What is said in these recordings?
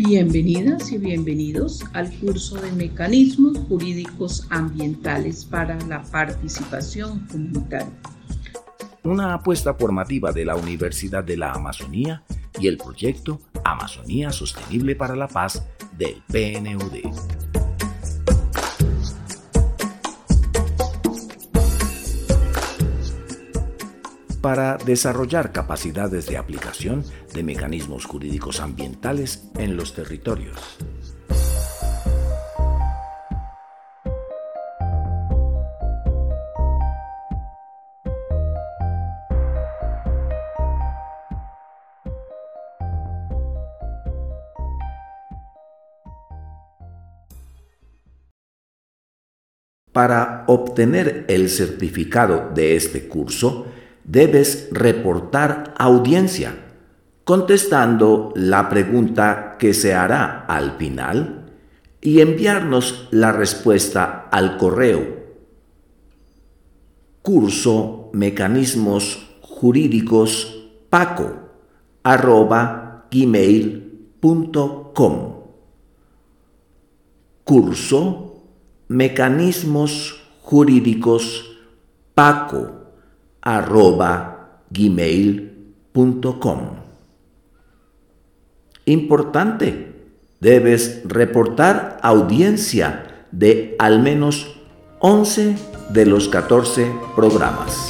Bienvenidas y bienvenidos al curso de Mecanismos Jurídicos Ambientales para la Participación Comunitaria. Una apuesta formativa de la Universidad de la Amazonía y el proyecto Amazonía Sostenible para la Paz del PNUD. Para desarrollar capacidades de aplicación de mecanismos jurídicos ambientales en los territorios. Para obtener el certificado de este curso, debes reportar audiencia, contestando la pregunta que se hará al final y enviarnos la respuesta al correo curso mecanismos jurídicos paco@gmail.com. Curso mecanismos jurídicos paco@gmail.com. Importante, debes reportar audiencia de al menos 11 de los 14 programas.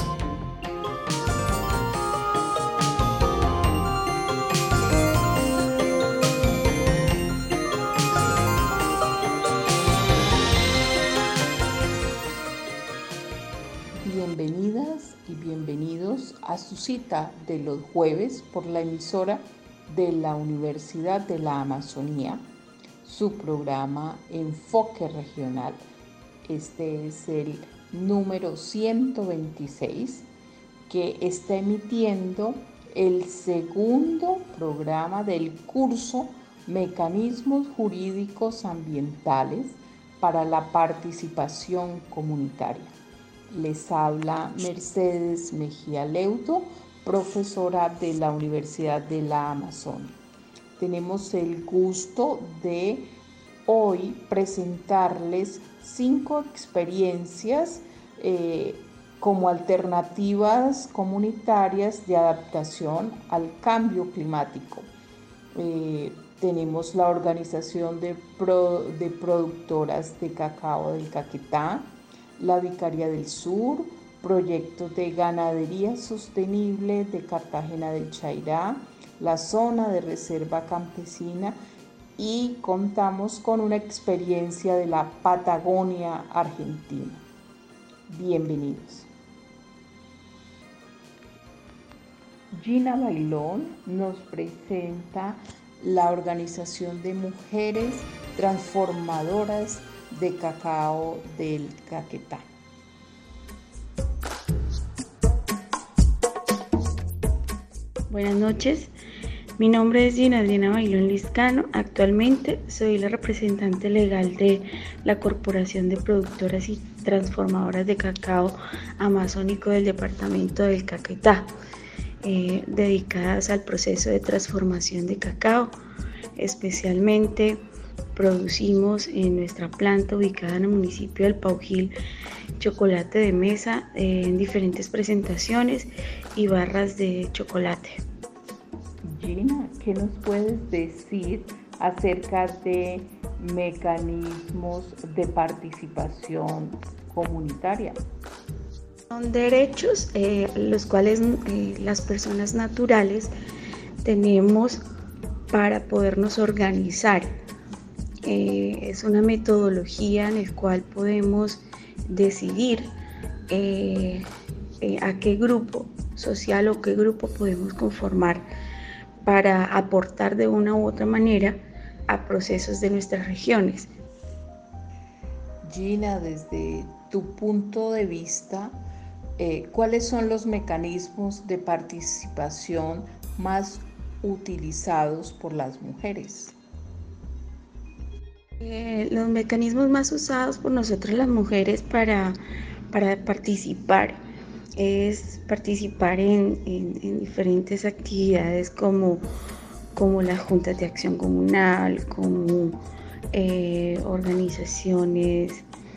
Bienvenidas y bienvenidos a su cita de los jueves por la emisora de la Universidad de la Amazonía, su programa Enfoque Regional. Este es el número 126 que está emitiendo el segundo programa del curso Mecanismos Jurídicos Ambientales para la Participación Comunitaria. Les habla Mercedes Mejía Leuto, profesora de la Universidad de la Amazonia. Tenemos el gusto de hoy presentarles 5 experiencias como alternativas comunitarias de adaptación al cambio climático. Tenemos la Organización de Productoras de Cacao del Caquetá, la Vicaría del Sur, Proyectos de Ganadería Sostenible de Cartagena del Chairá, la Zona de Reserva Campesina, y contamos con una experiencia de la Patagonia Argentina. Bienvenidos. Gina Bailón nos presenta la Organización de Mujeres Transformadoras de Cacao del Caquetá. Buenas noches, mi nombre es Gina Bailón Liscano. Actualmente soy la representante legal de la Corporación de Productoras y Transformadoras de Cacao Amazónico del Departamento del Caquetá, dedicadas al proceso de transformación de cacao. Especialmente producimos en nuestra planta ubicada en el municipio del Paujil chocolate de mesa en diferentes presentaciones y barras de chocolate. Gina, ¿qué nos puedes decir acerca de mecanismos de participación comunitaria? Son derechos los cuales las personas naturales tenemos para podernos organizar. Es una metodología en la cual podemos decidir a qué grupo social o qué grupo podemos conformar para aportar de una u otra manera a procesos de nuestras regiones. Gina, desde tu punto de vista, ¿cuáles son los mecanismos de participación más utilizados por las mujeres? Los mecanismos más usados por nosotras las mujeres para participar es participar en diferentes actividades como como las juntas de acción comunal, como organizaciones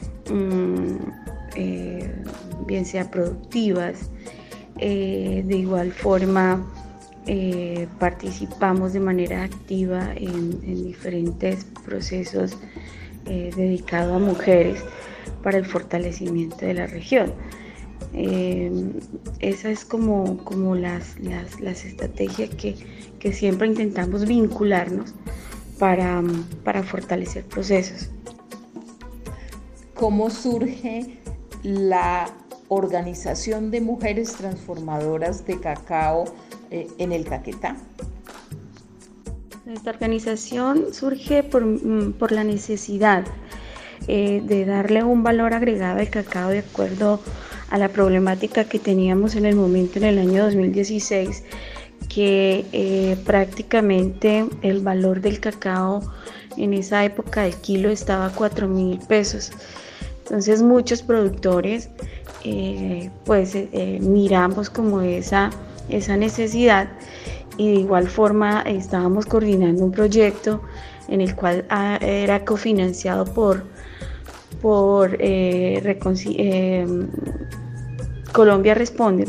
bien sea productivas. De igual forma participamos de manera activa en diferentes procesos dedicados a mujeres para el fortalecimiento de la región. Esa es como las estrategias que siempre intentamos vincularnos para fortalecer procesos. ¿Cómo surge la Organización de Mujeres Transformadoras de Cacao en el Caquetá? Esta organización surge por la necesidad de darle un valor agregado al cacao de acuerdo a la problemática que teníamos en el momento, en el año 2016, que prácticamente el valor del cacao en esa época del kilo estaba a 4.000 pesos. Entonces muchos productores miramos como esa necesidad, y de igual forma estábamos coordinando un proyecto en el cual era cofinanciado por Colombia Responde,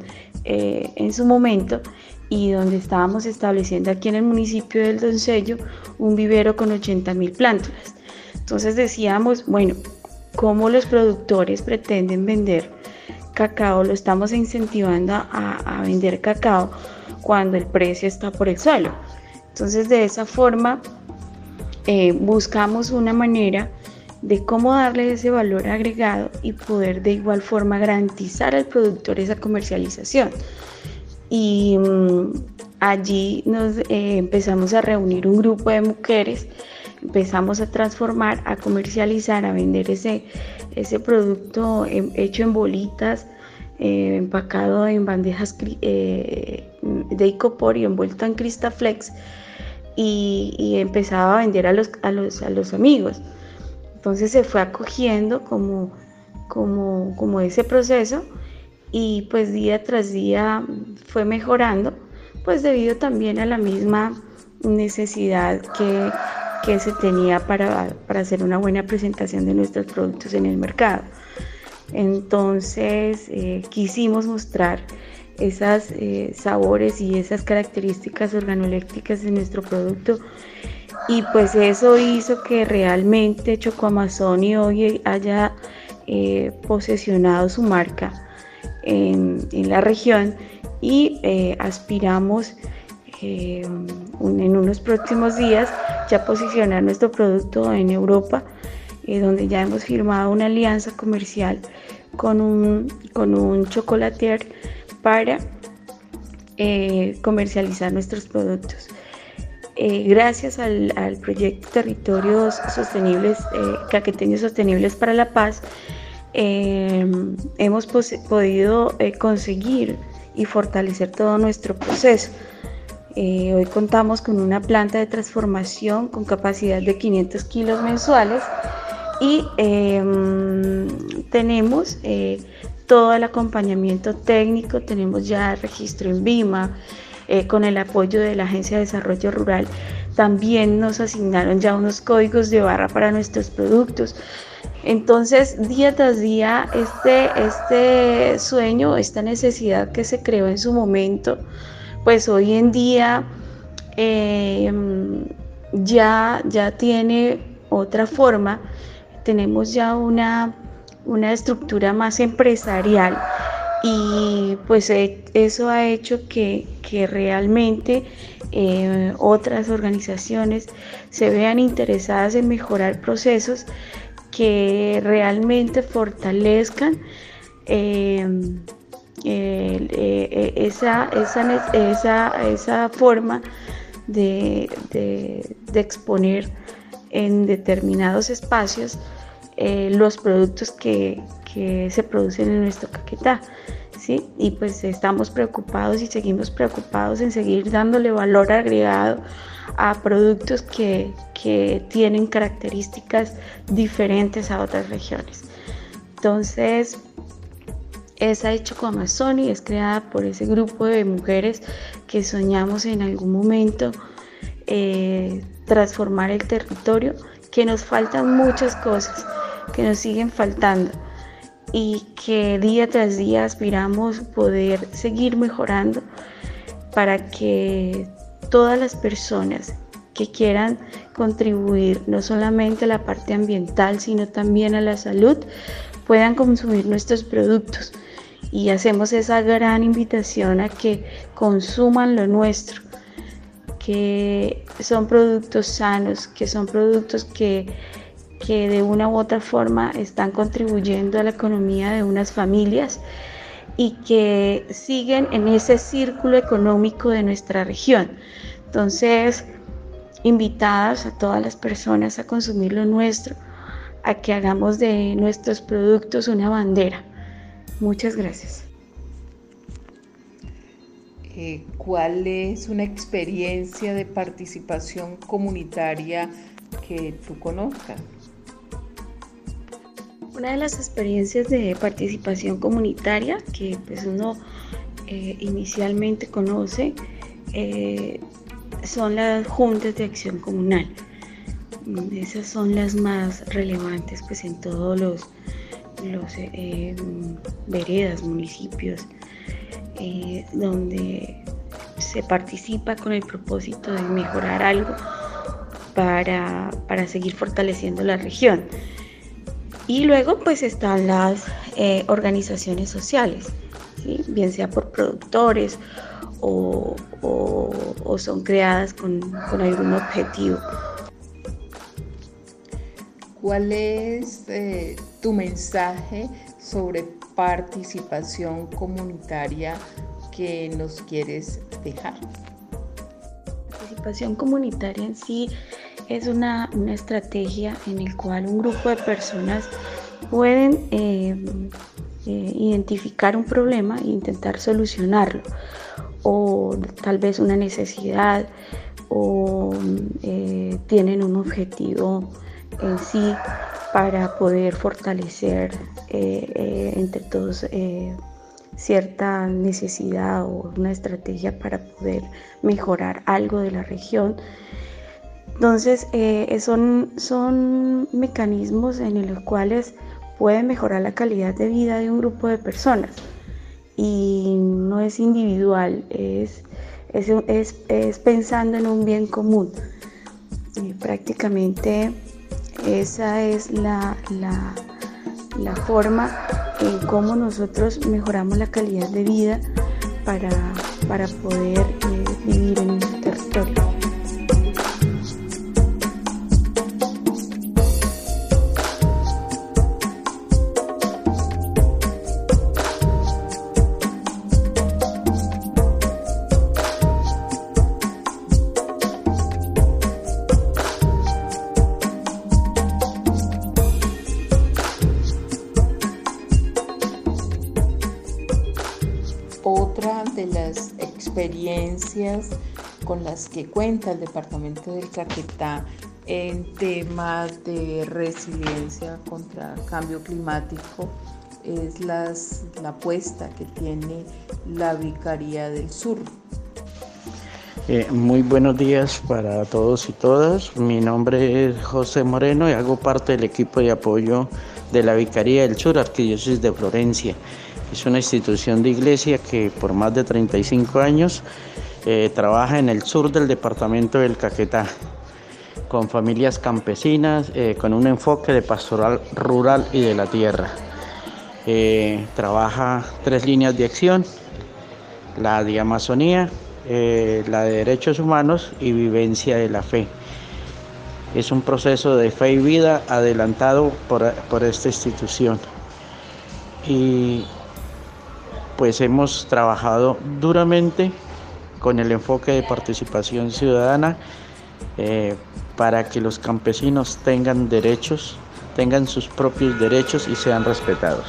en su momento, y donde estábamos estableciendo aquí en el municipio del Doncello un vivero con 80.000 plántulas. Entonces decíamos, bueno, ¿cómo los productores pretenden vender cacao? Lo estamos incentivando a vender cacao cuando el precio está por el suelo. Entonces de esa forma buscamos una manera de cómo darle ese valor agregado y poder de igual forma garantizar al productor esa comercialización. Y allí nos empezamos a reunir un grupo de mujeres, empezamos a transformar, a comercializar, a vender ese producto hecho en bolitas, empacado en bandejas de icopor y envuelto en Cristaflex, y empezaba a vender a los amigos. Entonces se fue acogiendo como ese proceso, y pues día tras día fue mejorando, pues debido también a la misma necesidad que se tenía para hacer una buena presentación de nuestros productos en el mercado. Entonces quisimos mostrar esos sabores y esas características organoléctricas de nuestro producto, y pues eso hizo que realmente Choco Amazonia hoy haya posesionado su marca en la región, y aspiramos en unos próximos días ya posicionar nuestro producto en Europa, donde ya hemos firmado una alianza comercial con un chocolatier para comercializar nuestros productos. Gracias al proyecto Territorios Sostenibles, Caqueteños Sostenibles para la Paz, hemos podido conseguir y fortalecer todo nuestro proceso. Hoy contamos con una planta de transformación con capacidad de 500 kilos mensuales, y tenemos todo el acompañamiento técnico. Tenemos ya registro en BIMA, con el apoyo de la Agencia de Desarrollo Rural. También nos asignaron ya unos códigos de barra para nuestros productos. Entonces, día tras día, este sueño, esta necesidad que se creó en su momento, pues hoy en día ya tiene otra forma. Tenemos ya una estructura más empresarial, y pues eso ha hecho que realmente otras organizaciones se vean interesadas en mejorar procesos que realmente fortalezcan esa forma de exponer en determinados espacios los productos que se producen en nuestro Caquetá, ¿sí? Y pues estamos preocupados y seguimos preocupados en seguir dándole valor agregado a productos que tienen características diferentes a otras regiones. Entonces, esa Choco Amazonia es creada por ese grupo de mujeres que soñamos en algún momento transformar el territorio, que nos faltan muchas cosas, que nos siguen faltando y que día tras día aspiramos poder seguir mejorando para que todas las personas que quieran contribuir no solamente a la parte ambiental, sino también a la salud, puedan consumir nuestros productos. Y hacemos esa gran invitación a que consuman lo nuestro, que son productos sanos, que son productos que de una u otra forma están contribuyendo a la economía de unas familias y que siguen en ese círculo económico de nuestra región. Entonces, invitadas a todas las personas a consumir lo nuestro, a que hagamos de nuestros productos una bandera. Muchas gracias. ¿Cuál es una experiencia de participación comunitaria que tú conozcas? Una de las experiencias de participación comunitaria que pues uno inicialmente conoce son las juntas de acción comunal. Esas son las más relevantes pues en todos los veredas, municipios, donde se participa con el propósito de mejorar algo para seguir fortaleciendo la región. Y luego pues están las organizaciones sociales, ¿sí? Bien sea por productores o son creadas con algún objetivo. ¿Cuál es tu mensaje sobre participación comunitaria que nos quieres dejar? La participación comunitaria en sí es una estrategia en la cual un grupo de personas pueden identificar un problema e intentar solucionarlo, o tal vez una necesidad, o tienen un objetivo en sí para poder fortalecer entre todos cierta necesidad o una estrategia para poder mejorar algo de la región. Entonces son mecanismos en los cuales pueden mejorar la calidad de vida de un grupo de personas y no es individual, es pensando en un bien común. Y prácticamente esa es la forma en cómo nosotros mejoramos la calidad de vida para poder vivir en nuestro territorio. Otra de las experiencias con las que cuenta el departamento del Caquetá en temas de resiliencia contra cambio climático es la apuesta que tiene la Vicaría del Sur. Muy buenos días para todos y todas. Mi nombre es José Moreno y hago parte del equipo de apoyo de la Vicaría del Sur, Arquidiócesis de Florencia. Es una institución de iglesia que por más de 35 años trabaja en el sur del departamento del Caquetá, con familias campesinas, con un enfoque de pastoral rural y de la tierra. Trabaja 3 líneas de acción: la de Amazonía, la de derechos humanos y vivencia de la fe. Es un proceso de fe y vida adelantado por esta institución. Y pues hemos trabajado duramente con el enfoque de participación ciudadana para que los campesinos tengan sus propios derechos y sean respetados.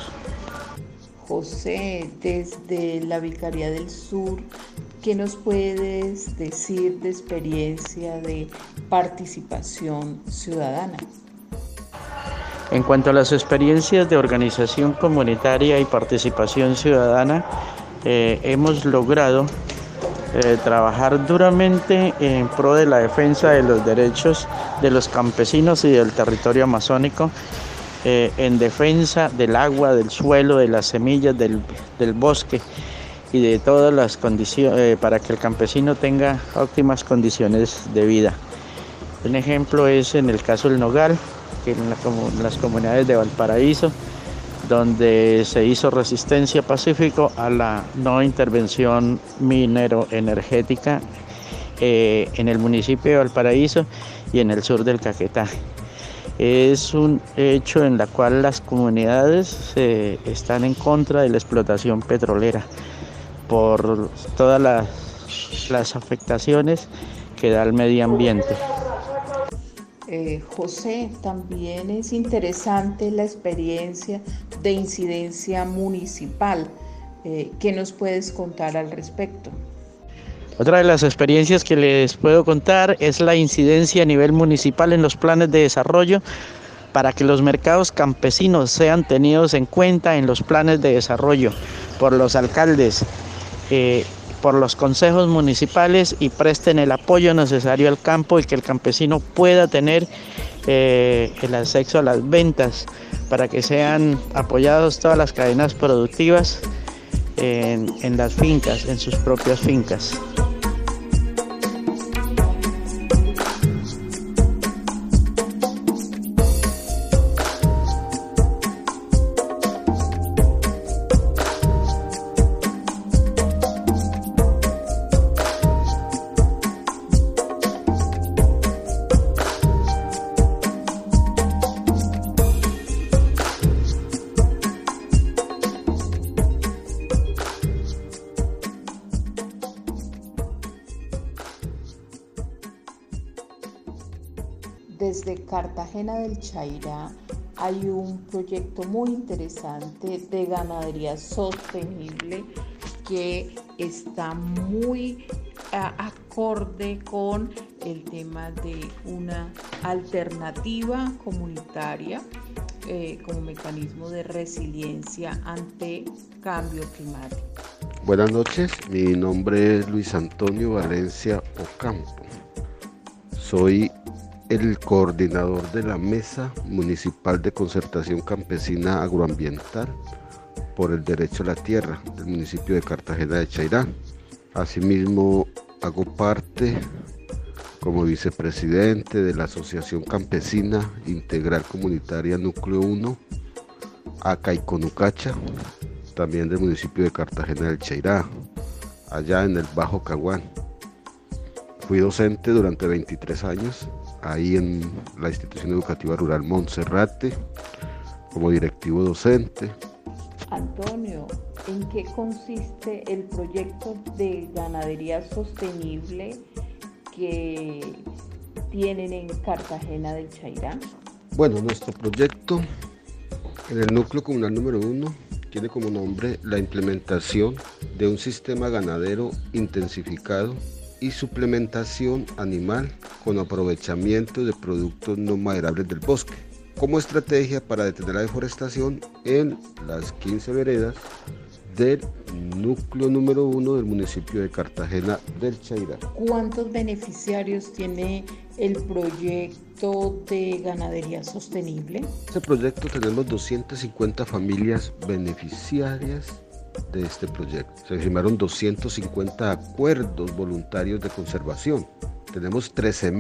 José, desde la Vicaría del Sur, ¿qué nos puedes decir de experiencia de participación ciudadana? En cuanto a las experiencias de organización comunitaria y participación ciudadana, hemos logrado trabajar duramente en pro de la defensa de los derechos de los campesinos y del territorio amazónico, en defensa del agua, del suelo, de las semillas, del bosque y de todas las condiciones para que el campesino tenga óptimas condiciones de vida. Un ejemplo es en el caso del Nogal, que en las comunidades de Valparaíso, donde se hizo resistencia pacífica a la no intervención minero-energética en el municipio de Valparaíso y en el sur del Caquetá. Es un hecho en el cual las comunidades están en contra de la explotación petrolera por todas las afectaciones que da al medio ambiente. José, también es interesante la experiencia de incidencia municipal. ¿Qué nos puedes contar al respecto? Otra de las experiencias que les puedo contar es la incidencia a nivel municipal en los planes de desarrollo para que los mercados campesinos sean tenidos en cuenta en los planes de desarrollo por los alcaldes, por los consejos municipales y presten el apoyo necesario al campo y que el campesino pueda tener el acceso a las ventas para que sean apoyados todas las cadenas productivas en las fincas, en sus propias fincas. Desde Cartagena del Chairá hay un proyecto muy interesante de ganadería sostenible que está muy acorde con el tema de una alternativa comunitaria como mecanismo de resiliencia ante cambio climático. Buenas noches, mi nombre es Luis Antonio Valencia Ocampo. Soy el coordinador de la Mesa Municipal de Concertación Campesina Agroambiental por el Derecho a la Tierra del municipio de Cartagena de Chairá. Asimismo, hago parte como vicepresidente de la Asociación Campesina Integral Comunitaria Núcleo 1, Acaiconucacha, también del municipio de Cartagena del Chairá, allá en el Bajo Caguán. Fui docente durante 23 años, ahí en la institución educativa rural Monserrate, como directivo docente. Antonio, ¿en qué consiste el proyecto de ganadería sostenible que tienen en Cartagena del Chairá? Bueno, nuestro proyecto en el núcleo comunal número 1 tiene como nombre la implementación de un sistema ganadero intensificado y suplementación animal con aprovechamiento de productos no maderables del bosque, como estrategia para detener la deforestación en las 15 veredas del núcleo número 1 del municipio de Cartagena del Chairá. ¿Cuántos beneficiarios tiene el proyecto de ganadería sostenible? En este proyecto tenemos 250 familias beneficiarias de este proyecto. Se firmaron 250 acuerdos voluntarios de conservación. Tenemos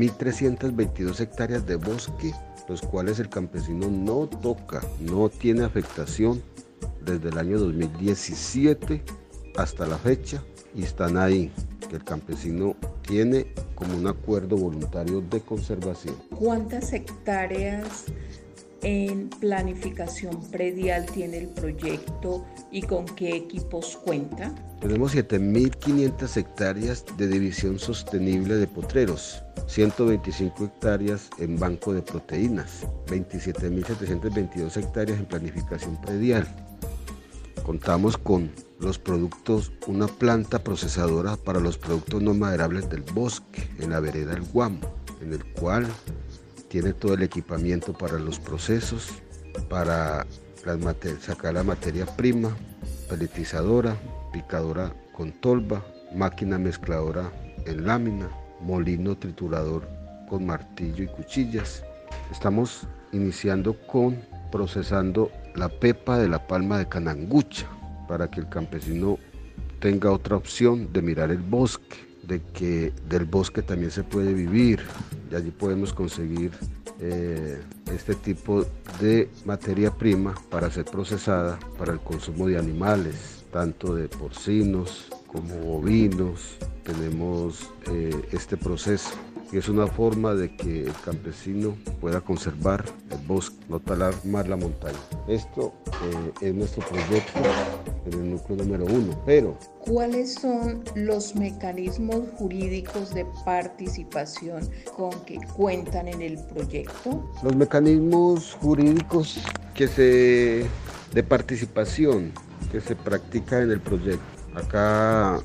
13.322 hectáreas de bosque, los cuales el campesino no toca, no tiene afectación desde el año 2017 hasta la fecha, y están ahí, que el campesino tiene como un acuerdo voluntario de conservación. ¿Cuántas hectáreas en planificación predial tiene el proyecto y con qué equipos cuenta? Tenemos 7.500 hectáreas de división sostenible de potreros, 125 hectáreas en banco de proteínas, 27.722 hectáreas en planificación predial. Contamos con los productos, una planta procesadora para los productos no maderables del bosque en la vereda El Guamo, en el cual tiene todo el equipamiento para los procesos, para sacar la materia prima, peletizadora, picadora con tolva máquina mezcladora en lámina, molino triturador con martillo y cuchillas. Estamos iniciando con procesando la pepa de la palma de Canangucha para que el campesino tenga otra opción de mirar el bosque, de que del bosque también se puede vivir, y allí podemos conseguir este tipo de materia prima para ser procesada para el consumo de animales, tanto de porcinos como bovinos. Tenemos este proceso y es una forma de que el campesino pueda conservar el bosque, no talar más la montaña. Esto es nuestro proyecto en el núcleo número 1, pero ¿cuáles son los mecanismos jurídicos de participación con que cuentan en el proyecto? Los mecanismos jurídicos de participación que se practican en el proyecto. Acá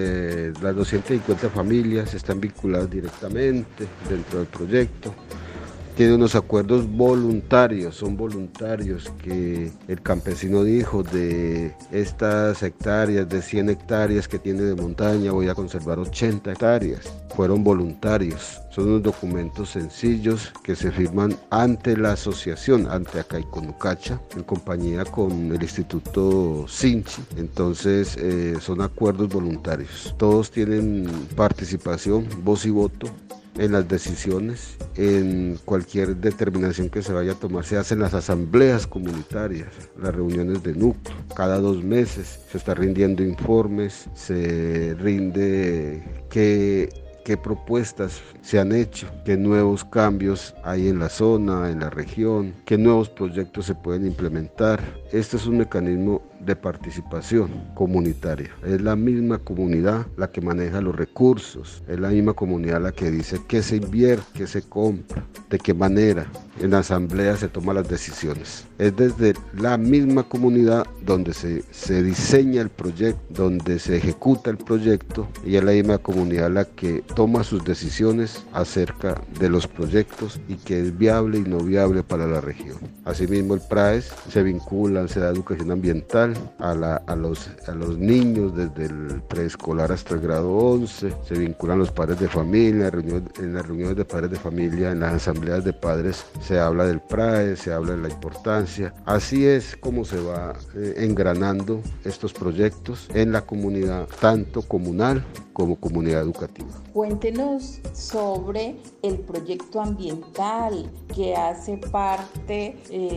las 250 familias están vinculadas directamente dentro del proyecto. Tiene unos acuerdos voluntarios, son voluntarios que el campesino dijo: de estas hectáreas, de 100 hectáreas que tiene de montaña, voy a conservar 80 hectáreas. Fueron voluntarios. Son unos documentos sencillos que se firman ante la asociación, ante Acaiconucacha, en compañía con el Instituto Sinchi. Entonces son acuerdos voluntarios. Todos tienen participación, voz y voto en las decisiones, en cualquier determinación que se vaya a tomar. Se hacen las asambleas comunitarias, las reuniones de núcleo. Cada 2 meses se está rindiendo informes, se rinde qué propuestas se han hecho, qué nuevos cambios hay en la zona, en la región, qué nuevos proyectos se pueden implementar. Este es un mecanismo de participación comunitaria. Es la misma comunidad la que maneja los recursos, es la misma comunidad la que dice qué se invierte, qué se compra, de qué manera. En la asamblea se toman las decisiones. Es desde la misma comunidad donde se diseña el proyecto, donde se ejecuta el proyecto, y es la misma comunidad la que toma sus decisiones acerca de los proyectos y que es viable y no viable para la región. Asimismo, el PRAES se vincula, se da educación ambiental a los niños desde el preescolar hasta el grado 11, se vinculan los padres de familia, en las reuniones de padres de familia, en las asambleas de padres se habla del PRAES, se habla de la importancia. Así es como se va engranando estos proyectos en la comunidad, tanto comunal como comunidad educativa. Cuéntenos sobre el proyecto ambiental que hace parte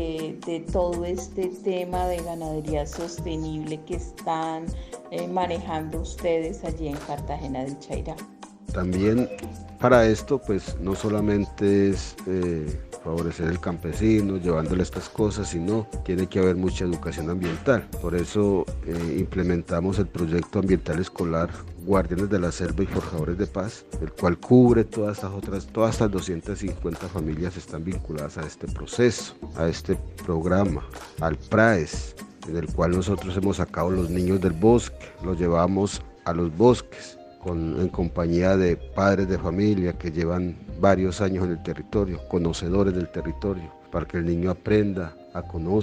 de todo este tema de ganadería sostenible que están manejando ustedes allí en Cartagena del Chairá. También para esto, pues no solamente es favorecer al campesino llevándole estas cosas, sino tiene que haber mucha educación ambiental. Por eso implementamos el proyecto ambiental escolar Guardianes de la Selva y Forjadores de Paz, el cual cubre todas estas 250 familias están vinculadas a este proceso, a este programa, al PRAES, en el cual nosotros hemos sacado los niños del bosque, los llevamos a los bosques en compañía de padres de familia que llevan varios años en el territorio, conocedores del territorio, para que el niño aprenda a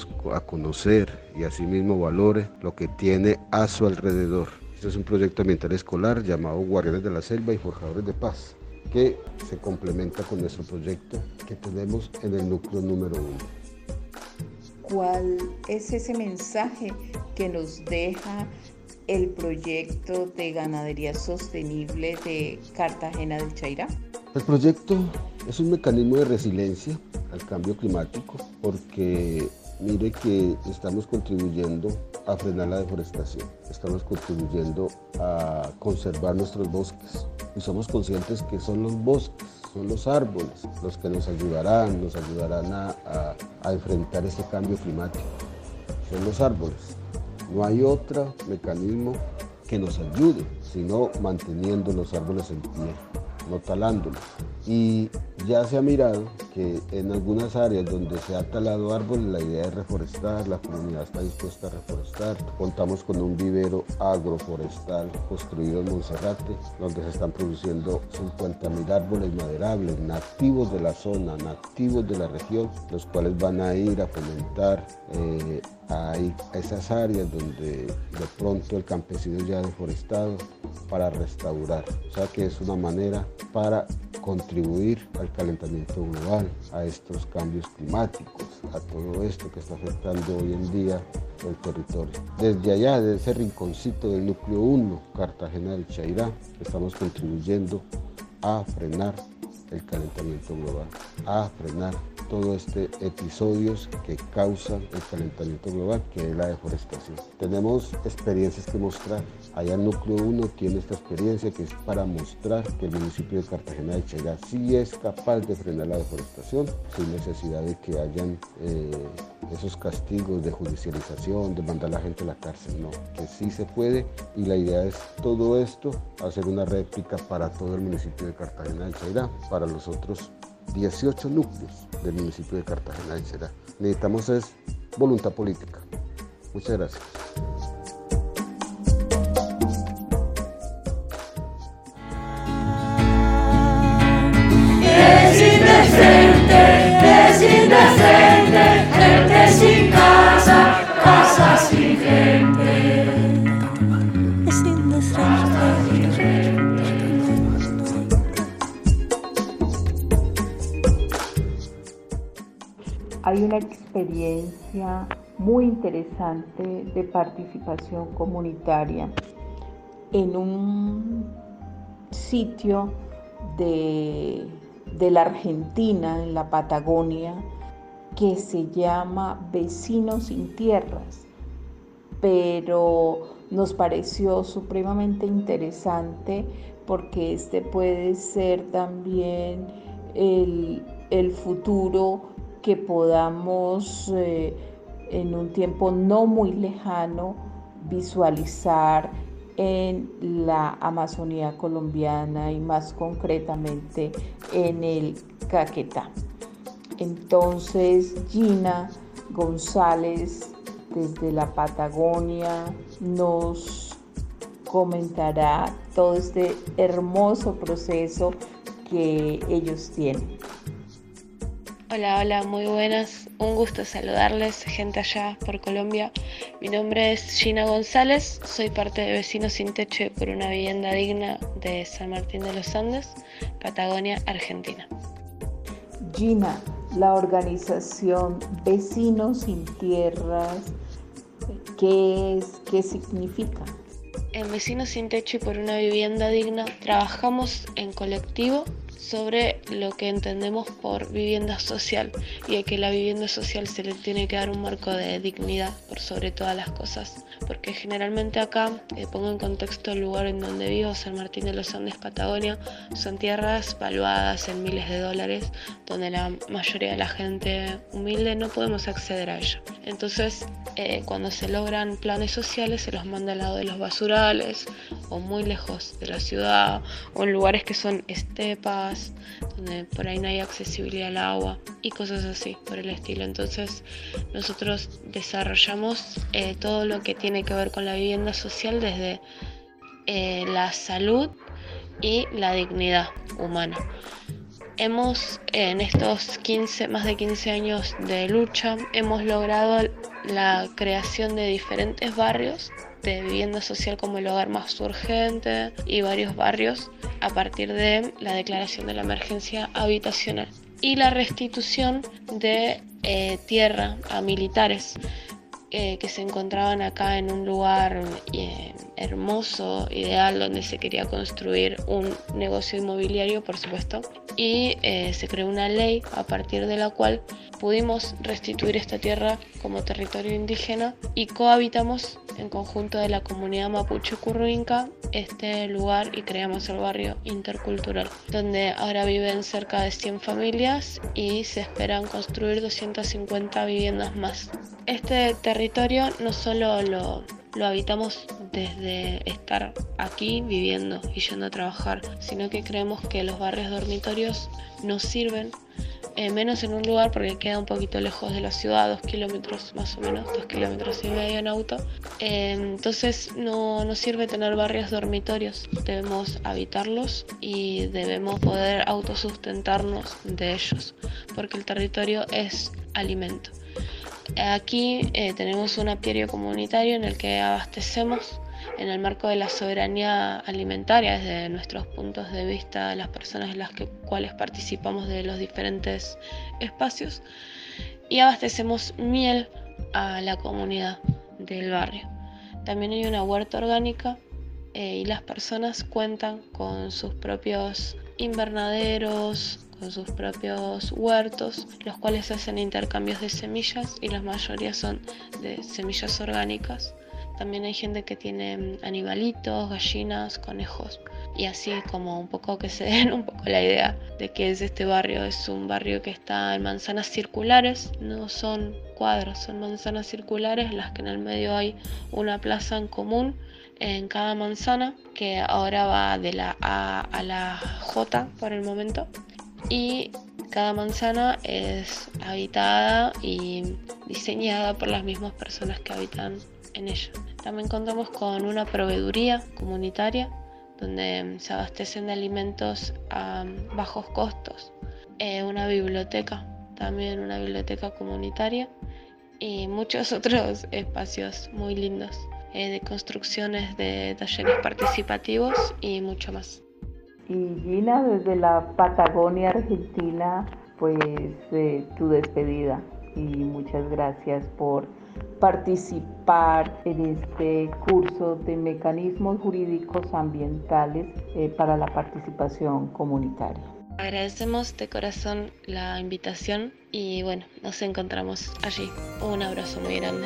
conocer y asimismo valore lo que tiene a su alrededor. Este es un proyecto ambiental escolar llamado Guardianes de la Selva y Forjadores de Paz, que se complementa con nuestro proyecto que tenemos en el núcleo número 1. ¿Cuál es ese mensaje que nos deja el proyecto de ganadería sostenible de Cartagena del Chairá? El proyecto es un mecanismo de resiliencia al cambio climático, porque mire que estamos contribuyendo a frenar la deforestación, estamos contribuyendo a conservar nuestros bosques y somos conscientes que son los bosques, son los árboles los que nos ayudarán a enfrentar este cambio climático, son los árboles. No hay otro mecanismo que nos ayude, sino manteniendo los árboles en pie, no talándolos. Y ya se ha mirado que en algunas áreas donde se ha talado árboles, la idea es reforestar, la comunidad está dispuesta a reforestar. Contamos con un vivero agroforestal construido en Monserrate, donde se están produciendo 50.000 árboles maderables, nativos de la zona, nativos de la región, los cuales van a ir a fomentar a esas áreas donde de pronto el campesino ya ha deforestado para restaurar. O sea que es una manera para contribuir al calentamiento global, a estos cambios climáticos, a todo esto que está afectando hoy en día el territorio. Desde allá, desde ese rinconcito del núcleo 1, Cartagena del Chairá, estamos contribuyendo a frenar el calentamiento global, a frenar todos estos episodios que causan el calentamiento global, que es la deforestación. Tenemos experiencias que mostrar. Allá el núcleo 1 tiene esta experiencia que es para mostrar que el municipio de Cartagena del Chairá sí es capaz de frenar la deforestación sin necesidad de que hayan esos castigos de judicialización, de mandar a la gente a la cárcel, no, que sí se puede, y la idea es todo esto, hacer una réplica para todo el municipio de Cartagena del Chairá, para los otros 18 núcleos del municipio de Cartagena del Chairá. Necesitamos es voluntad política. Muchas gracias. Es indecente, gente sin casa, casa sin gente. Es indecente. Hay una experiencia muy interesante de participación comunitaria en un sitio de la Argentina, en la Patagonia, que se llama Vecinos sin Tierras, pero nos pareció supremamente interesante porque este puede ser también el futuro que podamos en un tiempo no muy lejano visualizar en la Amazonía colombiana y más concretamente en el Caquetá. Entonces Gina González desde la Patagonia nos comentará todo este hermoso proceso que ellos tienen. Hola, muy buenas. Un gusto saludarles, gente allá por Colombia. Mi nombre es Gina González, soy parte de Vecinos sin Techo y por una Vivienda Digna de San Martín de los Andes, Patagonia, Argentina. Gina, la organización Vecinos sin Tierras, ¿qué es? ¿Qué significa? En Vecinos sin Techo y por una Vivienda Digna trabajamos en colectivo sobre lo que entendemos por vivienda social y de que la vivienda social se le tiene que dar un marco de dignidad por sobre todas las cosas, porque generalmente acá, pongo en contexto el lugar en donde vivo, San Martín de los Andes, Patagonia, son tierras valuadas en miles de dólares, donde la mayoría de la gente humilde no podemos acceder a ello. Entonces, cuando se logran planes sociales, se los manda al lado de los basurales o muy lejos de la ciudad o en lugares que son estepas, donde por ahí no hay accesibilidad al agua y cosas así por el estilo. Entonces nosotros desarrollamos todo lo que tiene que ver con la vivienda social desde la salud y la dignidad humana. Hemos, en estos más de 15 años de lucha, hemos logrado la creación de diferentes barrios de vivienda social como el Hogar Más Urgente y varios barrios a partir de la declaración de la emergencia habitacional y la restitución de tierra a militares que se encontraban acá en un lugar hermoso, ideal, donde se quería construir un negocio inmobiliario, por supuesto, y se creó una ley a partir de la cual pudimos restituir esta tierra como territorio indígena y cohabitamos en conjunto de la comunidad mapuche curruinca este lugar y creamos el barrio intercultural, donde ahora viven cerca de 100 familias y se esperan construir 250 viviendas más. Este territorio no solo lo habitamos desde estar aquí viviendo y yendo a trabajar, sino que creemos que los barrios dormitorios nos sirven, menos en un lugar porque queda un poquito lejos de la ciudad, 2 kilómetros más o menos, 2,5 kilómetros en auto. Entonces no nos sirve tener barrios dormitorios, debemos habitarlos y debemos poder autosustentarnos de ellos, porque el territorio es alimento. Aquí tenemos un apiario comunitario en el que abastecemos en el marco de la soberanía alimentaria desde nuestros puntos de vista, las personas en las cuales participamos de los diferentes espacios, y abastecemos miel a la comunidad del barrio. También hay una huerta orgánica y las personas cuentan con sus propios invernaderos, con sus propios huertos, los cuales hacen intercambios de semillas y la mayoría son de semillas orgánicas. También hay gente que tiene animalitos, gallinas, conejos, y así como un poco que se den un poco la idea de qué es este barrio. Es un barrio que está en manzanas circulares, no son cuadros, son manzanas circulares en las que en el medio hay una plaza en común en cada manzana, que ahora va de la A a la J por el momento, y cada manzana es habitada y diseñada por las mismas personas que habitan en ella. También contamos con una proveeduría comunitaria donde se abastecen de alimentos a bajos costos, una biblioteca, también una biblioteca comunitaria y muchos otros espacios muy lindos de construcciones, de talleres participativos y mucho más. Y Gina, desde la Patagonia Argentina, pues tu despedida y muchas gracias por participar en este curso de mecanismos jurídicos ambientales para la participación comunitaria. Agradecemos de corazón la invitación y bueno, nos encontramos allí. Un abrazo muy grande.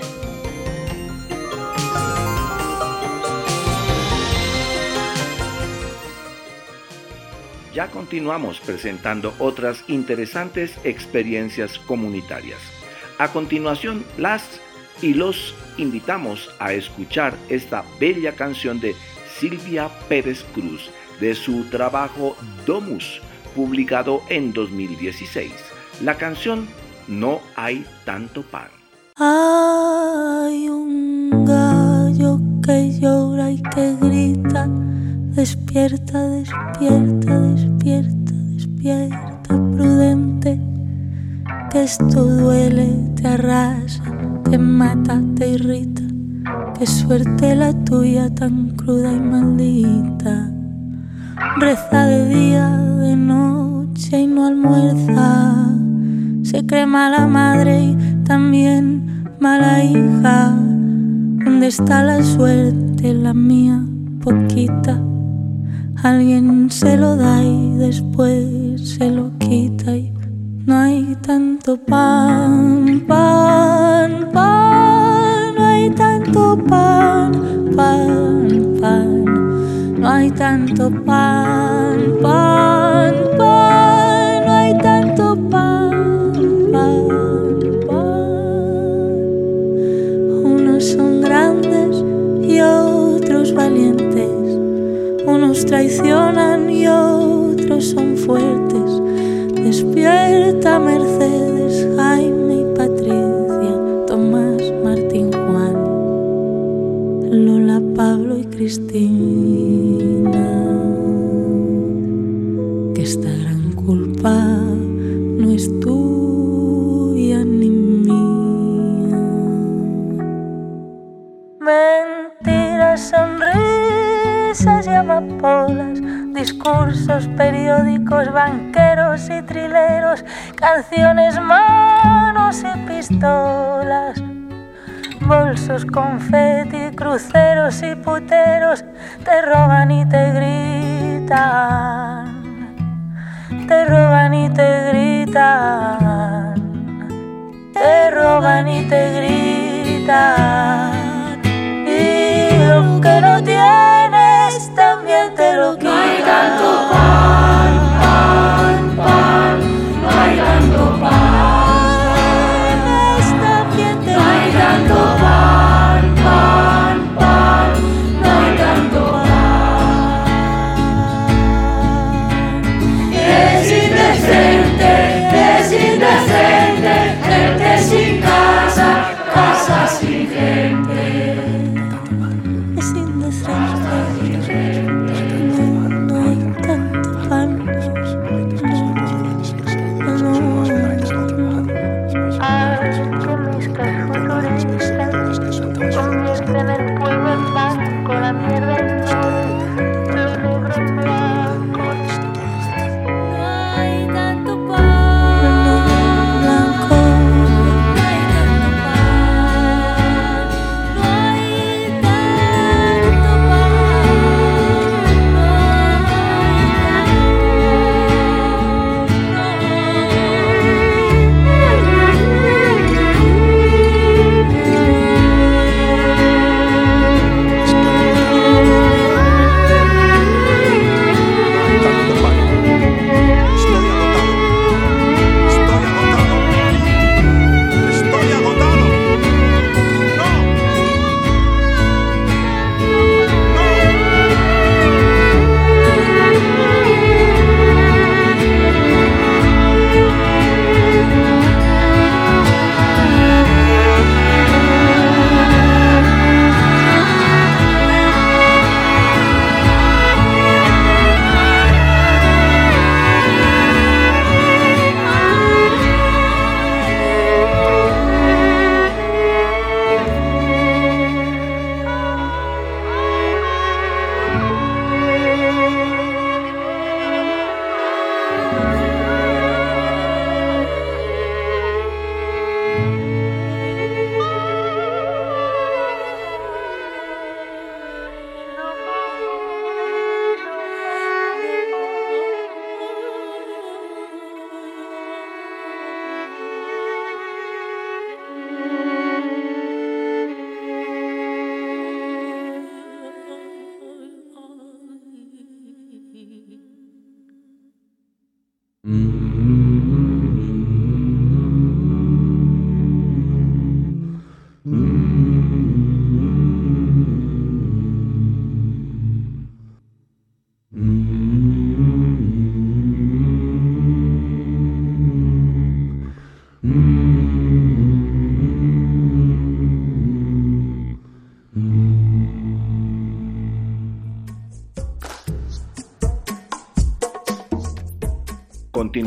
Ya continuamos presentando otras interesantes experiencias comunitarias. A continuación, las y los invitamos a escuchar esta bella canción de Silvia Pérez Cruz de su trabajo Domus, publicado en 2016. La canción No hay tanto pan. Hay un gallo que llora y que grita, despierta, despierta, despierta, despierta, prudente, que esto duele, te arrasa, te mata, te irrita, qué suerte la tuya tan cruda y maldita. Reza de día, de noche y no almuerza, se cree mala madre y también mala hija. ¿Dónde está la suerte, la mía, poquita? Alguien se lo da y después se lo quita y no hay tanto pan, pan, pan, no hay tanto pan, pan, pan, no hay tanto pan, pan, pan, no hay tanto pan, pan, pan. Unos son grandes y otros valientes, unos traicionan y otros son fuertes. Despierta Mercedes, Jaime y Patricia, Tomás, Martín, Juan, Lola, Pablo y Cristina, que esta gran culpa no es tuya ni mía. Mentiras, sonrisas y amapolas, discursos, periódicos, banqueros y trileros, canciones, manos y pistolas, bolsos, confeti, cruceros y puteros, te roban y te gritan, te roban y te gritan, te roban y te gritan, y lo que no tienes también te lo quitan. No hay tanto pan, pan, pan, no hay tanto pan, también te no hay tanto pan, pan, pan, no hay tanto pan. Es indecente, gente sin casa, casa sin gente.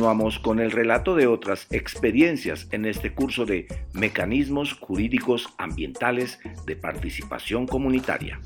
continuamos con el relato de otras experiencias en este curso de Mecanismos Jurídicos Ambientales de Participación Comunitaria.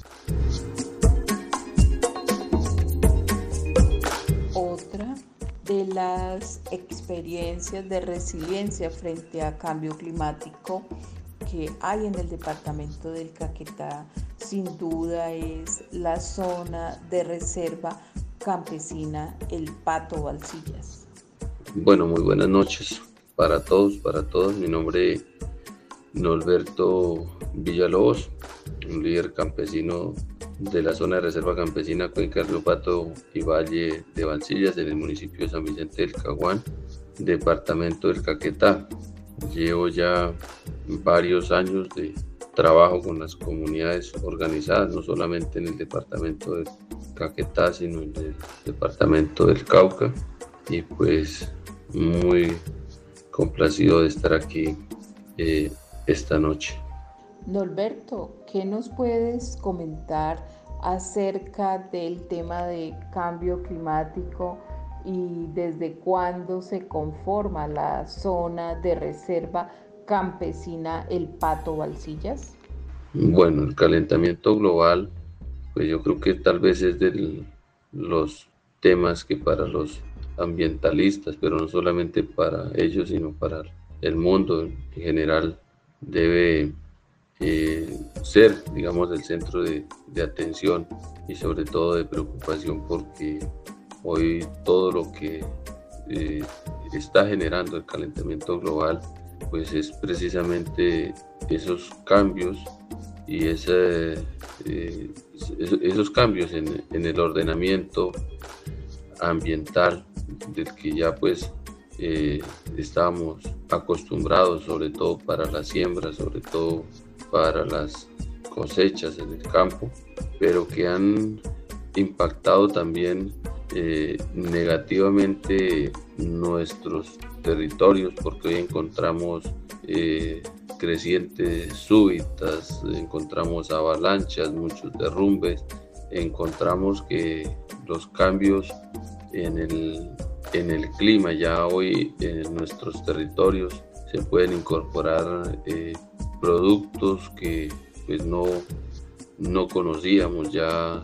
Otra de las experiencias de resiliencia frente a cambio climático que hay en el departamento del Caquetá, sin duda es la zona de reserva campesina El Pato Balsillas. Bueno, muy buenas noches para todos, para todas. Mi nombre es Norberto Villalobos, un líder campesino de la zona de reserva campesina Cuenca Río Pato y Valle de Balsillas, en el municipio de San Vicente del Caguán, departamento del Caquetá. Llevo ya varios años de trabajo con las comunidades organizadas, no solamente en el departamento del Caquetá, sino en el departamento del Cauca, y pues muy complacido de estar aquí esta noche. Norberto, ¿qué nos puedes comentar acerca del tema de cambio climático y desde cuándo se conforma la zona de reserva campesina El Pato Balsillas? Bueno, el calentamiento global, pues yo creo que tal vez es de los temas que para los ambientalistas, pero no solamente para ellos, sino para el mundo en general, debe ser, digamos, el centro de atención y sobre todo de preocupación, porque hoy todo lo que está generando el calentamiento global pues es precisamente esos cambios y esos cambios en el ordenamiento ambiental del que ya pues estábamos acostumbrados, sobre todo para la siembra, sobre todo para las cosechas en el campo, pero que han impactado también negativamente nuestros territorios, porque hoy encontramos crecientes súbitas, encontramos avalanchas, muchos derrumbes, encontramos que los cambios en el clima ya hoy en nuestros territorios se pueden incorporar productos que pues no conocíamos ya,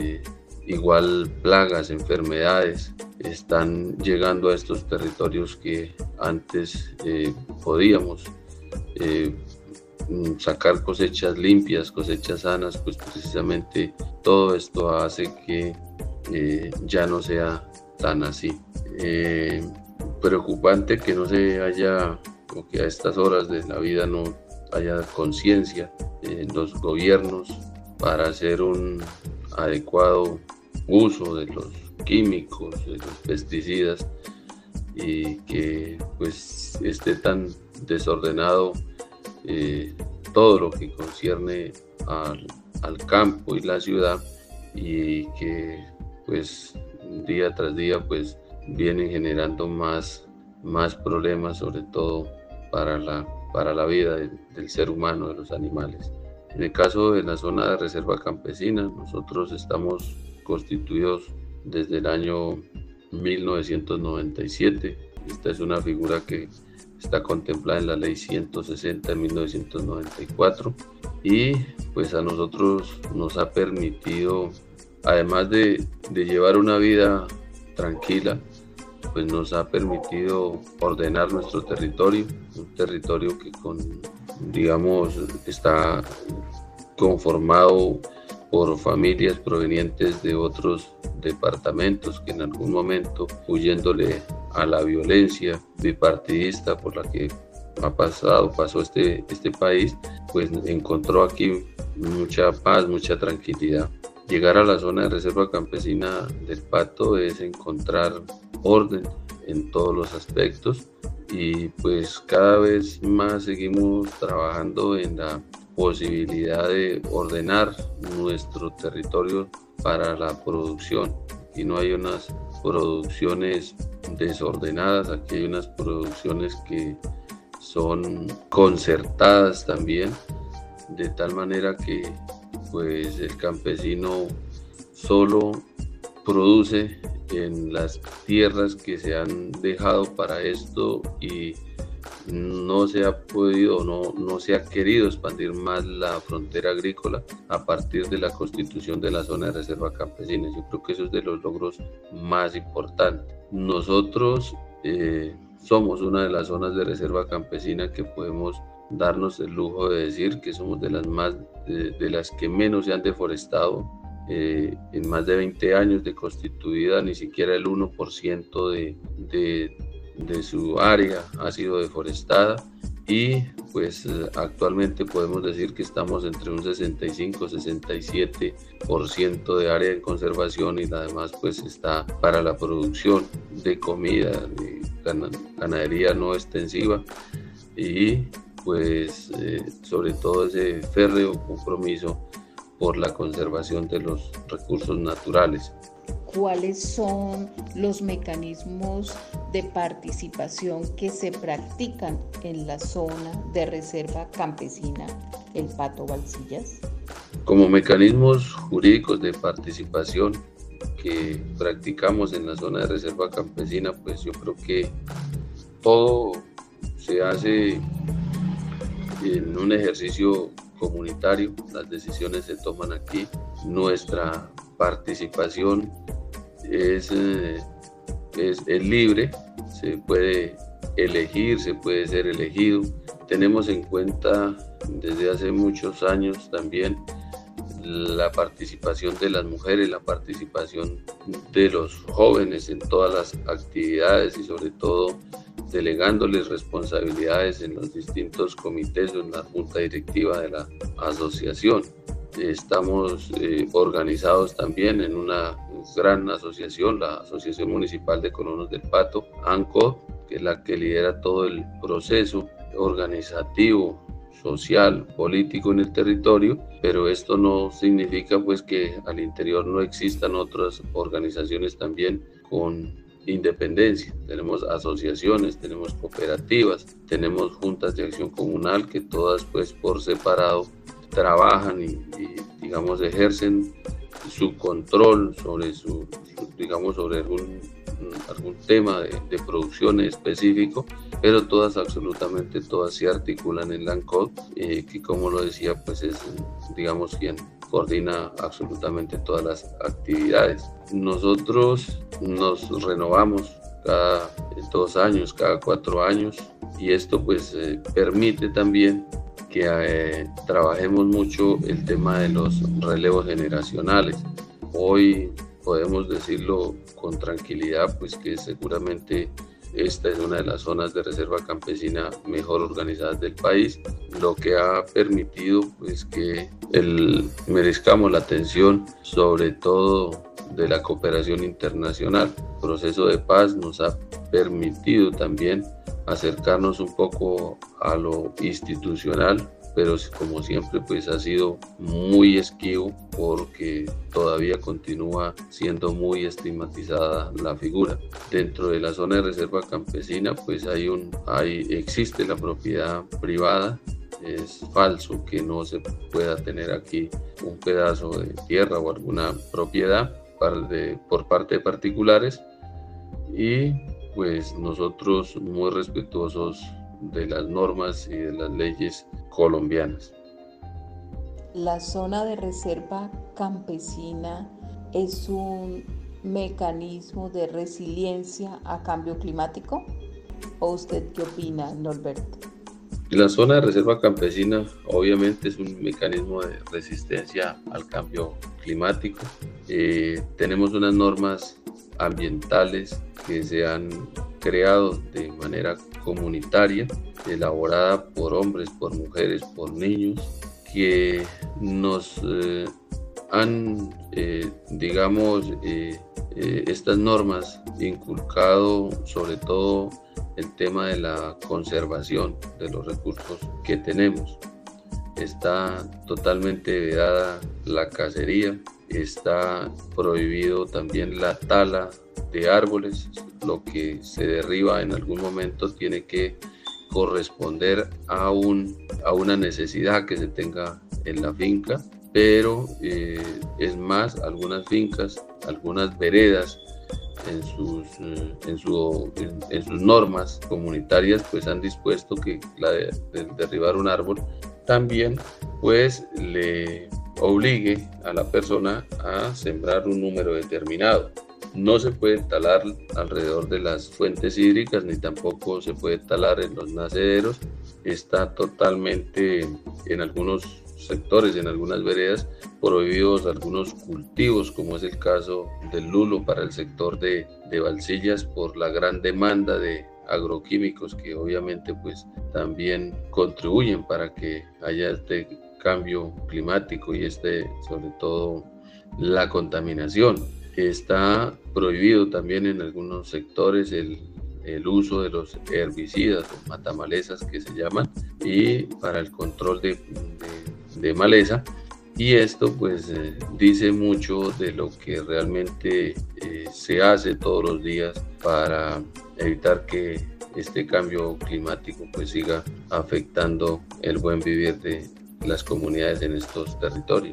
igual plagas, enfermedades están llegando a estos territorios que antes podíamos sacar cosechas limpias, cosechas sanas, pues precisamente todo esto hace que ya no sea tan así. Preocupante que no se haya, o que a estas horas de la vida no haya conciencia en los gobiernos para hacer un adecuado uso de los químicos, de los pesticidas, y que pues esté tan desordenado todo lo que concierne al campo y la ciudad, y que pues día tras día pues vienen generando más problemas, sobre todo para la vida del ser humano, de los animales. En el caso de la zona de reserva campesina, nosotros estamos constituidos desde el año 1997. Esta es una figura que está contemplada en la ley 160 de 1994, y pues a nosotros nos ha permitido, además de llevar una vida tranquila, pues nos ha permitido ordenar nuestro territorio, un territorio que está conformado por familias provenientes de otros departamentos que en algún momento, huyéndole a la violencia bipartidista por la que pasó este país, pues encontró aquí mucha paz, mucha tranquilidad. Llegar a la zona de reserva campesina del Pato es encontrar orden en todos los aspectos, y pues cada vez más seguimos trabajando en la posibilidad de ordenar nuestro territorio para la producción. Aquí no hay unas producciones desordenadas, aquí hay unas producciones que son concertadas también, de tal manera que pues el campesino solo produce en las tierras que se han dejado para esto y no se ha podido, no se ha querido expandir más la frontera agrícola a partir de la constitución de la zona de reserva campesina. Yo creo que eso es de los logros más importantes. Nosotros somos una de las zonas de reserva campesina que podemos darnos el lujo de decir que somos de las que menos se han deforestado. En más de 20 años de constituida, ni siquiera el 1% de su área ha sido deforestada, y pues actualmente podemos decir que estamos entre un 65-67% de área en conservación, y además pues está para la producción de comida, de ganadería no extensiva, y pues sobre todo ese férreo compromiso por la conservación de los recursos naturales. ¿Cuáles son los mecanismos de participación que se practican en la zona de reserva campesina El Pato Balsillas? Como mecanismos jurídicos de participación que practicamos en la zona de reserva campesina, pues yo creo que todo se hace en un ejercicio comunitario, las decisiones se toman aquí, nuestra participación es libre, se puede elegir, se puede ser elegido. Tenemos en cuenta desde hace muchos años también la participación de las mujeres, la participación de los jóvenes en todas las actividades y sobre todo delegándoles responsabilidades en los distintos comités o en la junta directiva de la asociación. Estamos organizados también en una gran asociación, la Asociación Municipal de Colonos del Pato, ANCO, que es la que lidera todo el proceso organizativo, social, político en el territorio, pero esto no significa pues que al interior no existan otras organizaciones también con independencia. Tenemos asociaciones, tenemos cooperativas, tenemos juntas de acción comunal que todas pues por separado trabajan y digamos ejercen su control sobre sobre algún tema de producción específico, pero absolutamente todas se articulan en la ANCOD, que como lo decía pues es digamos quien coordina absolutamente todas las actividades. Nosotros nos renovamos cada 2 años, cada 4 años, y esto pues permite también que trabajemos mucho el tema de los relevos generacionales. Hoy podemos decirlo con tranquilidad, pues que seguramente esta es una de las zonas de reserva campesina mejor organizadas del país, lo que ha permitido pues que merezcamos la atención sobre todo de la cooperación internacional. El proceso de paz nos ha permitido también acercarnos un poco a lo institucional, pero como siempre pues ha sido muy esquivo porque todavía continúa siendo muy estigmatizada la figura. Dentro de la zona de reserva campesina pues existe la propiedad privada. Es falso que no se pueda tener aquí un pedazo de tierra o alguna propiedad por parte de particulares, y pues nosotros muy respetuosos de las normas y de las leyes colombianas. ¿La zona de reserva campesina es un mecanismo de resiliencia a cambio climático? ¿O usted qué opina, Norberto? La zona de reserva campesina obviamente es un mecanismo de resistencia al cambio climático. Tenemos unas normas ambientales que se han creado de manera comunitaria, elaborada por hombres, por mujeres, por niños, que nos han, estas normas inculcado sobre todo el tema de la conservación de los recursos que tenemos. Está totalmente vedada la cacería, está prohibido también la tala de árboles. Lo que se derriba en algún momento tiene que corresponder a una necesidad que se tenga en la finca, pero es más, algunas fincas, algunas veredas en sus normas comunitarias, pues han dispuesto que la de derribar un árbol también pues le obligue a la persona a sembrar un número determinado. No se puede talar alrededor de las fuentes hídricas, ni tampoco se puede talar en los nacederos. Está totalmente, en algunos sectores, en algunas veredas, prohibidos algunos cultivos, como es el caso del lulo para el sector de Balsillas, por la gran demanda de agroquímicos que obviamente pues también contribuyen para que haya este cambio climático y sobre todo la contaminación. Está prohibido también en algunos sectores el uso de los herbicidas o matamalezas que se llaman, y para el control de maleza, y esto pues dice mucho de lo que realmente se hace todos los días para evitar que este cambio climático pues siga afectando el buen vivir de las comunidades en estos territorios.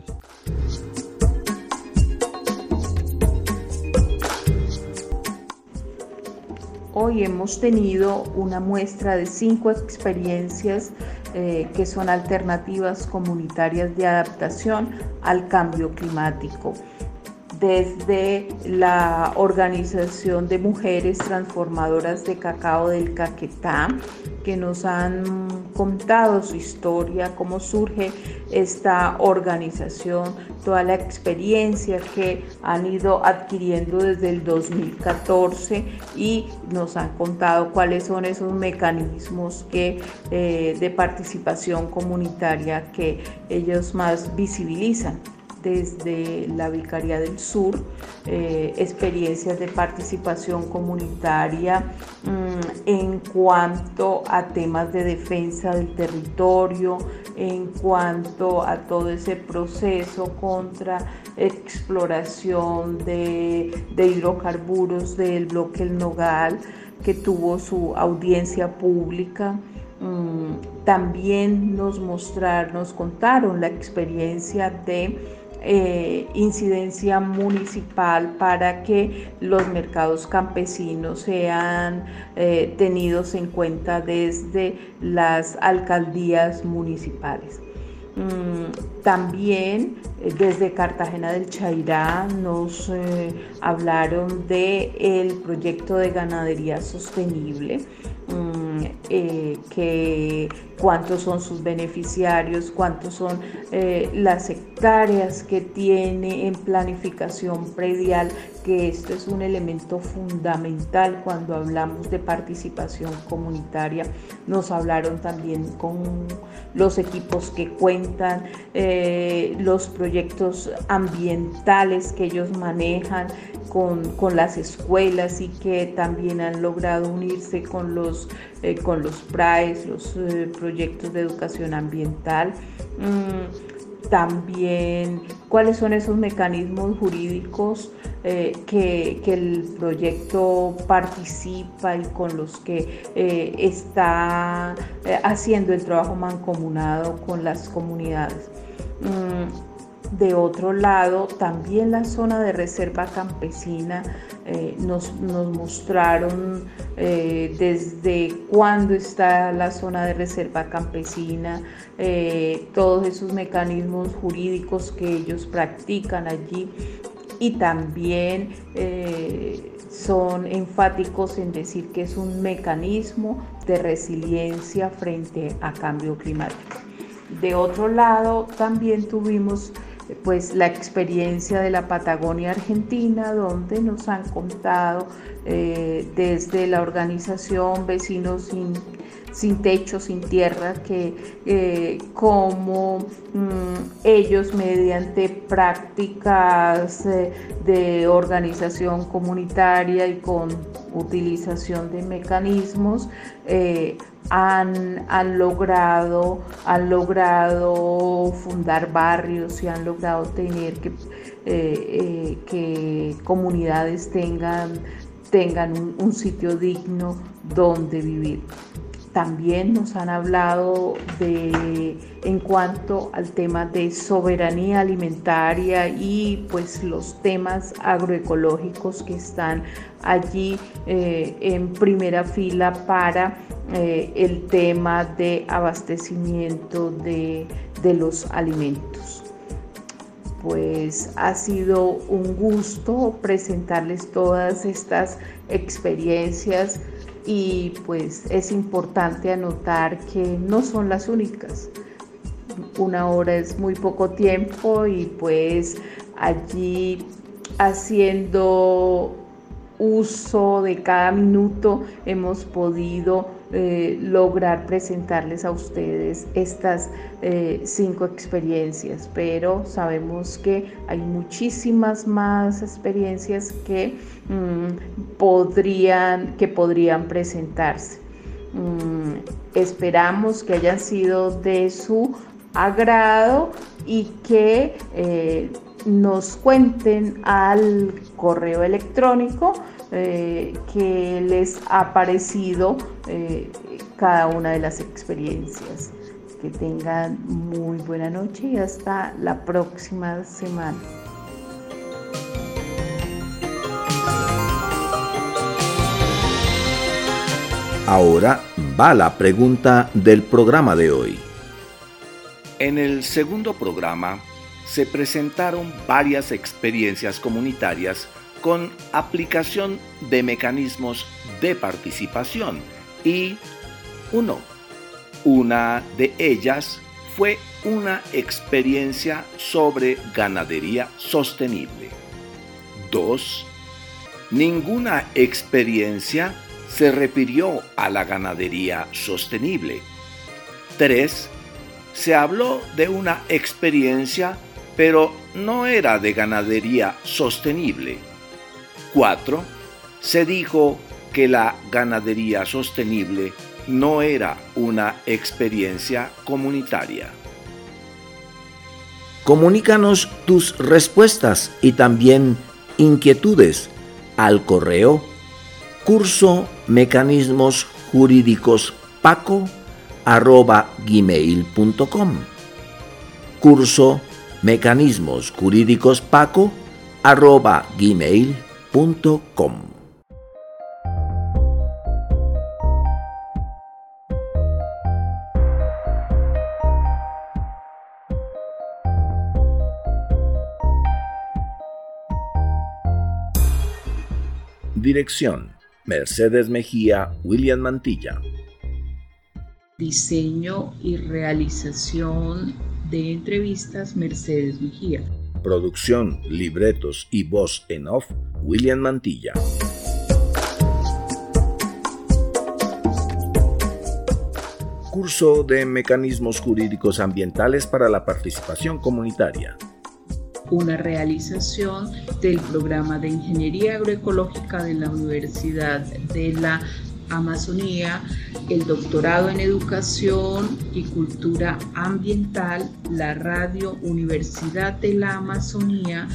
Hoy hemos tenido una muestra de 5 experiencias que son alternativas comunitarias de adaptación al cambio climático. Desde la Organización de Mujeres Transformadoras de Cacao del Caquetá, que nos han contado su historia, cómo surge esta organización, toda la experiencia que han ido adquiriendo desde el 2014, y nos han contado cuáles son esos mecanismos de participación comunitaria que ellos más visibilizan. Desde la Vicaría del Sur, experiencias de participación comunitaria en cuanto a temas de defensa del territorio, en cuanto a todo ese proceso contra exploración de hidrocarburos del bloque El Nogal, que tuvo su audiencia pública. También nos contaron la experiencia de incidencia municipal para que los mercados campesinos sean tenidos en cuenta desde las alcaldías municipales. También desde Cartagena del Chairá nos hablaron del proyecto de ganadería sostenible, que cuántos son sus beneficiarios, cuántos son las hectáreas que tiene en planificación predial, que esto es un elemento fundamental cuando hablamos de participación comunitaria. Nos hablaron también con los equipos que cuentan, los proyectos ambientales que ellos manejan con las escuelas, y que también han logrado unirse con los PRAES, los proyectos de educación ambiental. También cuáles son esos mecanismos jurídicos que el proyecto participa y con los que está haciendo el trabajo mancomunado con las comunidades. De otro lado, también la zona de reserva campesina nos mostraron desde cuándo está la zona de reserva campesina, todos esos mecanismos jurídicos que ellos practican allí, y también son enfáticos en decir que es un mecanismo de resiliencia frente a cambio climático. De otro lado, también tuvimos pues la experiencia de la Patagonia Argentina, donde nos han contado desde la organización Vecinos sin Techo, Sin Tierra, que como ellos, mediante prácticas de organización comunitaria y con utilización de mecanismos, han logrado fundar barrios y han logrado tener que comunidades tengan un sitio digno donde vivir. También nos han hablado en cuanto al tema de soberanía alimentaria y pues los temas agroecológicos que están allí en primera fila para el tema de abastecimiento de los alimentos. Pues ha sido un gusto presentarles todas estas experiencias y pues es importante anotar que no son las únicas. Una hora es muy poco tiempo y pues allí haciendo uso de cada minuto hemos podido lograr presentarles a ustedes estas 5 experiencias, pero sabemos que hay muchísimas más experiencias que podrían presentarse. Esperamos que hayan sido de su agrado y que nos cuenten al correo electrónico que les ha parecido cada una de las experiencias. Que tengan muy buena noche y hasta la próxima semana. Ahora va la pregunta del programa de hoy. En el segundo programa se presentaron varias experiencias comunitarias con aplicación de mecanismos de participación y una de ellas fue una experiencia sobre ganadería sostenible. 2. Ninguna experiencia se refirió a la ganadería sostenible. 3. Se habló de una experiencia, pero no era de ganadería sostenible. 4. Se dijo que la ganadería sostenible no era una experiencia comunitaria. Comunícanos tus respuestas y también inquietudes al correo cursomecanismosjuridicospaco@gmail.com cursomecanismosjuridicospaco@gmail.com. Dirección: Mercedes Mejía, William Mantilla. Diseño y realización de entrevistas, Mercedes Mejía. Producción, libretos y voz en off, William Mantilla. Curso de Mecanismos Jurídicos Ambientales para la Participación Comunitaria. Una realización del programa de Ingeniería Agroecológica de la Universidad de la Amazonía, el doctorado en Educación y Cultura Ambiental, la Radio Universidad de la Amazonía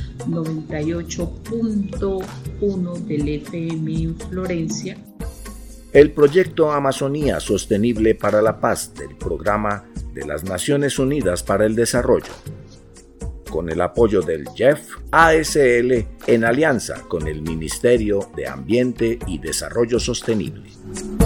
98.1 del FM en Florencia. El proyecto Amazonía Sostenible para la Paz del Programa de las Naciones Unidas para el Desarrollo, con el apoyo del JEF ASL en alianza con el Ministerio de Ambiente y Desarrollo Sostenible.